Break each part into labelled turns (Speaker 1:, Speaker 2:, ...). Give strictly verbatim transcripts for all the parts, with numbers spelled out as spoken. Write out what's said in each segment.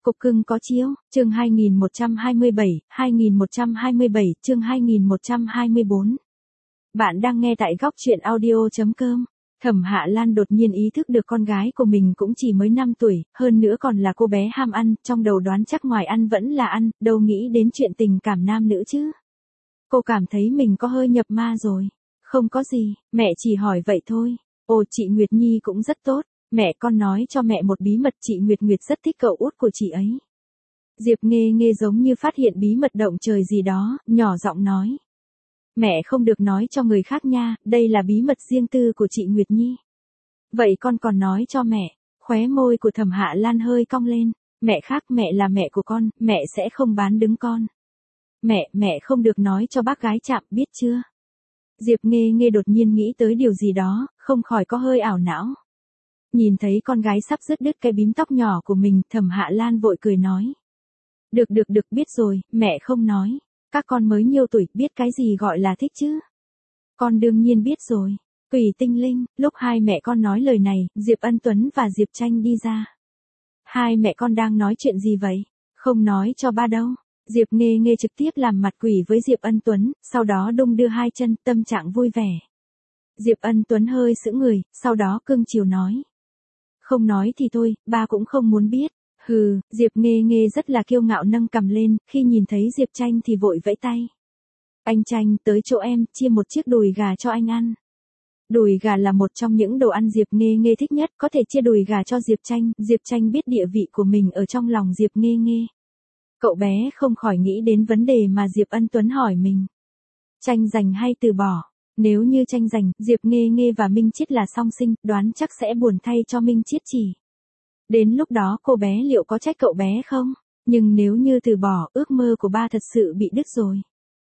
Speaker 1: Cục cưng có chiếu, chương hai nghìn một trăm hai mươi bảy, hai nghìn một trăm hai mươi bảy, chương hai nghìn một trăm hai mươi bốn. Bạn đang nghe tại góc truyện audio chấm com. Thẩm Hạ Lan đột nhiên ý thức được con gái của mình cũng chỉ mới năm tuổi, hơn nữa còn là cô bé ham ăn, trong đầu đoán chắc ngoài ăn vẫn là ăn, đâu nghĩ đến chuyện tình cảm nam nữ chứ. Cô cảm thấy mình có hơi nhập ma rồi. Không có gì, mẹ chỉ hỏi vậy thôi. Ồ, chị Nguyệt Nhi cũng rất tốt. Mẹ con nói cho mẹ một bí mật, chị Nguyệt Nguyệt rất thích cậu út của chị ấy. Diệp Nghê Nghê giống như phát hiện bí mật động trời gì đó, nhỏ giọng nói. Mẹ không được nói cho người khác nha, đây là bí mật riêng tư của chị Nguyệt Nhi. Vậy con còn nói cho mẹ, khóe môi của Thẩm Hạ Lan hơi cong lên. Mẹ khác, mẹ là mẹ của con, mẹ sẽ không bán đứng con. Mẹ, mẹ không được nói cho bác gái Trạm, biết chưa? Diệp Nghê Nghê đột nhiên nghĩ tới điều gì đó, không khỏi có hơi ảo não. Nhìn thấy con gái sắp dứt đứt cái bím tóc nhỏ của mình, Thẩm Hạ Lan vội cười nói. Được được được, biết rồi, mẹ không nói. Các con mới nhiêu tuổi, biết cái gì gọi là thích chứ? Con đương nhiên biết rồi. Quỷ tinh linh, lúc hai mẹ con nói lời này, Diệp Ân Tuấn và Diệp Tranh đi ra. Hai mẹ con đang nói chuyện gì vậy? Không nói cho ba đâu. Diệp Nghê Nghê trực tiếp làm mặt quỷ với Diệp Ân Tuấn, sau đó đung đưa hai chân, tâm trạng vui vẻ. Diệp Ân Tuấn hơi sững người, sau đó cưng chiều nói. Không nói thì thôi, ba cũng không muốn biết. Hừ, Diệp Nghê Nghê rất là kiêu ngạo nâng cằm lên, khi nhìn thấy Diệp Tranh thì vội vẫy tay. Anh Tranh, tới chỗ em, chia một chiếc đùi gà cho anh ăn. Đùi gà là một trong những đồ ăn Diệp Nghê Nghê thích nhất, có thể chia đùi gà cho Diệp Tranh. Diệp Tranh biết địa vị của mình ở trong lòng Diệp Nghê Nghê. Cậu bé không khỏi nghĩ đến vấn đề mà Diệp Ân Tuấn hỏi mình. Tranh giành hay từ bỏ? Nếu như tranh giành, Diệp Nghê Nghê và Minh Chiết là song sinh, đoán chắc sẽ buồn thay cho Minh Chiết chỉ. Đến lúc đó cô bé liệu có trách cậu bé không? Nhưng nếu như từ bỏ, ước mơ của ba thật sự bị đứt rồi.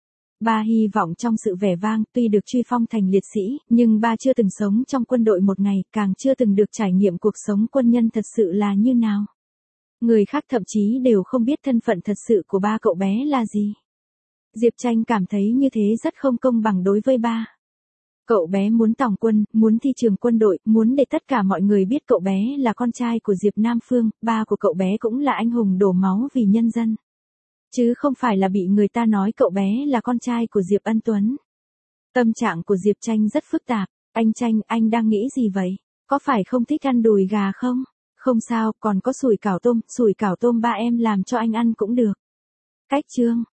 Speaker 1: Ba hy vọng trong sự vẻ vang, tuy được truy phong thành liệt sĩ, nhưng ba chưa từng sống trong quân đội một ngày, càng chưa từng được trải nghiệm cuộc sống quân nhân thật sự là như nào. Người khác thậm chí đều không biết thân phận thật sự của ba cậu bé là gì. Diệp Tranh cảm thấy như thế rất không công bằng đối với ba. Cậu bé muốn tòng quân, muốn thi trường quân đội, muốn để tất cả mọi người biết cậu bé là con trai của Diệp Nam Phương, ba của cậu bé cũng là anh hùng đổ máu vì nhân dân. Chứ không phải là bị người ta nói cậu bé là con trai của Diệp Ân Tuấn. Tâm trạng của Diệp Tranh rất phức tạp. Anh Tranh, anh đang nghĩ gì vậy? Có phải không thích ăn đùi gà không? Không sao, còn có sủi cảo tôm, sủi cảo tôm ba em làm cho anh ăn cũng được. Cách chương,